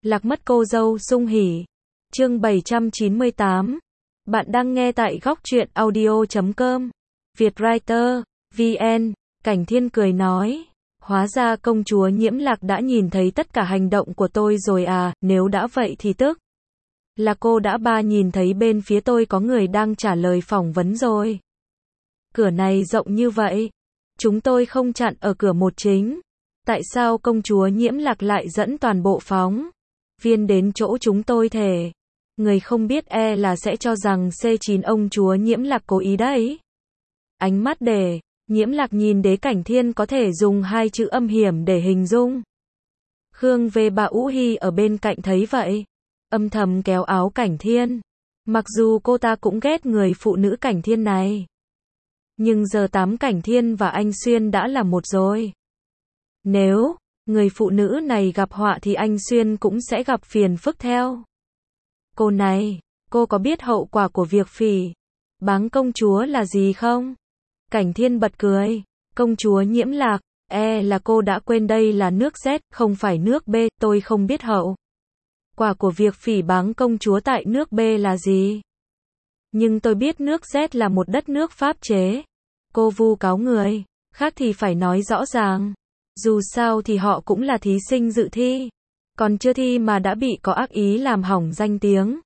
Lạc mất cô dâu Sung Hỉ. Chương 798. Bạn đang nghe tại góc truyện audio.com. Vietwriter, VN. Cảnh Thiên cười nói. Hóa ra công chúa Nhiễm Lạc đã nhìn thấy tất cả hành động của tôi rồi à, nếu đã vậy thì tức là cô đã nhìn thấy bên phía tôi có người đang trả lời phỏng vấn rồi. Cửa này rộng như vậy, chúng tôi không chặn ở cửa một chính. Tại sao công chúa Nhiễm Lạc lại dẫn toàn bộ phóng viên đến chỗ chúng tôi thể? Người không biết là sẽ cho rằng C9 ông chúa Nhiễm Lạc cố ý đấy. Ánh mắt để Nhiễm Lạc nhìn Đế Cảnh Thiên có thể dùng hai chữ âm hiểm để hình dung. Khương về bà Ú Hi ở bên cạnh thấy vậy, âm thầm kéo áo Cảnh Thiên. Mặc dù cô ta cũng ghét người phụ nữ Cảnh Thiên này, nhưng giờ Cảnh Thiên và anh Xuyên đã là một rồi. Nếu người phụ nữ này gặp họa thì anh Xuyên cũng sẽ gặp phiền phức theo. Cô này, cô có biết hậu quả của việc phỉ báng công chúa là gì không? Cảnh Thiên bật cười. Công chúa Nhiễm Lạc, là cô đã quên đây là nước Z, không phải nước B, tôi không biết hậu quả của việc phỉ báng công chúa tại nước B là gì. Nhưng tôi biết nước Z là một đất nước pháp chế. Cô vu cáo người khác thì phải nói rõ ràng. Dù sao thì họ cũng là thí sinh dự thi, còn chưa thi mà đã bị có ác ý làm hỏng danh tiếng.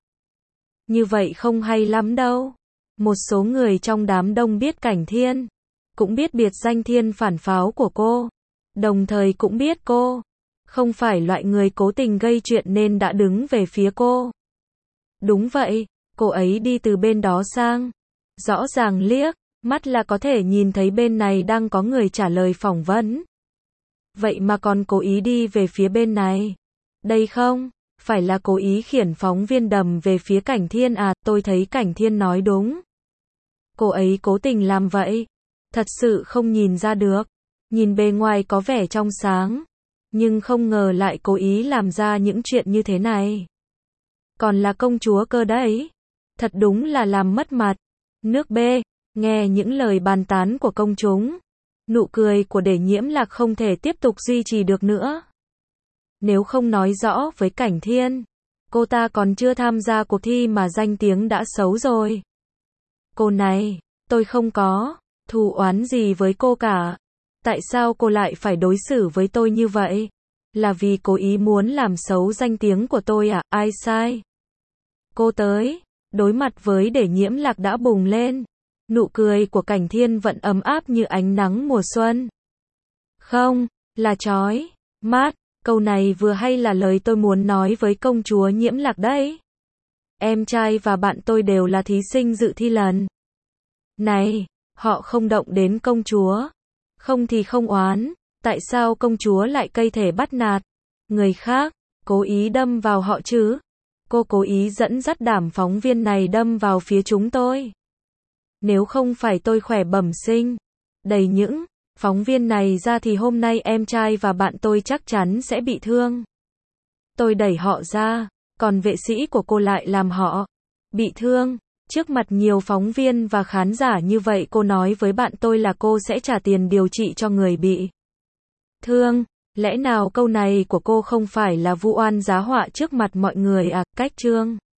Như vậy không hay lắm đâu. Một số người trong đám đông biết Cảnh Thiên, cũng biết biệt danh Thiên phản pháo của cô, đồng thời cũng biết cô không phải loại người cố tình gây chuyện nên đã đứng về phía cô. Đúng vậy, cô ấy đi từ bên đó sang, rõ ràng liếc mắt là có thể nhìn thấy bên này đang có người trả lời phỏng vấn. Vậy mà còn cố ý đi về phía bên này. Đây không phải là cố ý khiển phóng viên đầm về phía Cảnh Thiên à? Tôi thấy Cảnh Thiên nói đúng. Cô ấy cố tình làm vậy. Thật sự không nhìn ra được. Nhìn bề ngoài có vẻ trong sáng, nhưng không ngờ lại cố ý làm ra những chuyện như thế này. Còn là công chúa cơ đấy. Thật đúng là làm mất mặt. Nước B, nghe những lời bàn tán của công chúng, nụ cười của Đế Nhiễm Lạc không thể tiếp tục duy trì được nữa. Nếu không nói rõ với Cảnh Thiên, cô ta còn chưa tham gia cuộc thi mà danh tiếng đã xấu rồi. Cô này, tôi không có thù oán gì với cô cả. Tại sao cô lại phải đối xử với tôi như vậy? Là vì cố ý muốn làm xấu danh tiếng của tôi à? Ai sai? Cô tới, đối mặt với Đế Nhiễm Lạc đã bùng lên. Nụ cười của Cảnh Thiên vẫn ấm áp như ánh nắng mùa xuân. Không, là chói mát. Câu này vừa hay là lời tôi muốn nói với công chúa Nhiễm Lạc đấy. Em trai và bạn tôi đều là thí sinh dự thi lần này. Họ không động đến công chúa, không thì không oán. Tại sao công chúa lại cây thể bắt nạt người khác, cố ý đâm vào họ chứ? Cô cố ý dẫn dắt đám phóng viên này đâm vào phía chúng tôi. Nếu không phải tôi khỏe bẩm sinh đẩy những phóng viên này ra thì hôm nay em trai và bạn tôi chắc chắn sẽ bị thương. Tôi đẩy họ ra, còn vệ sĩ của cô lại làm họ bị thương. Trước mặt nhiều phóng viên và khán giả như vậy cô nói với bạn tôi là cô sẽ trả tiền điều trị cho người bị thương. Lẽ nào câu này của cô không phải là vu oan giá họa trước mặt mọi người à? Cách chương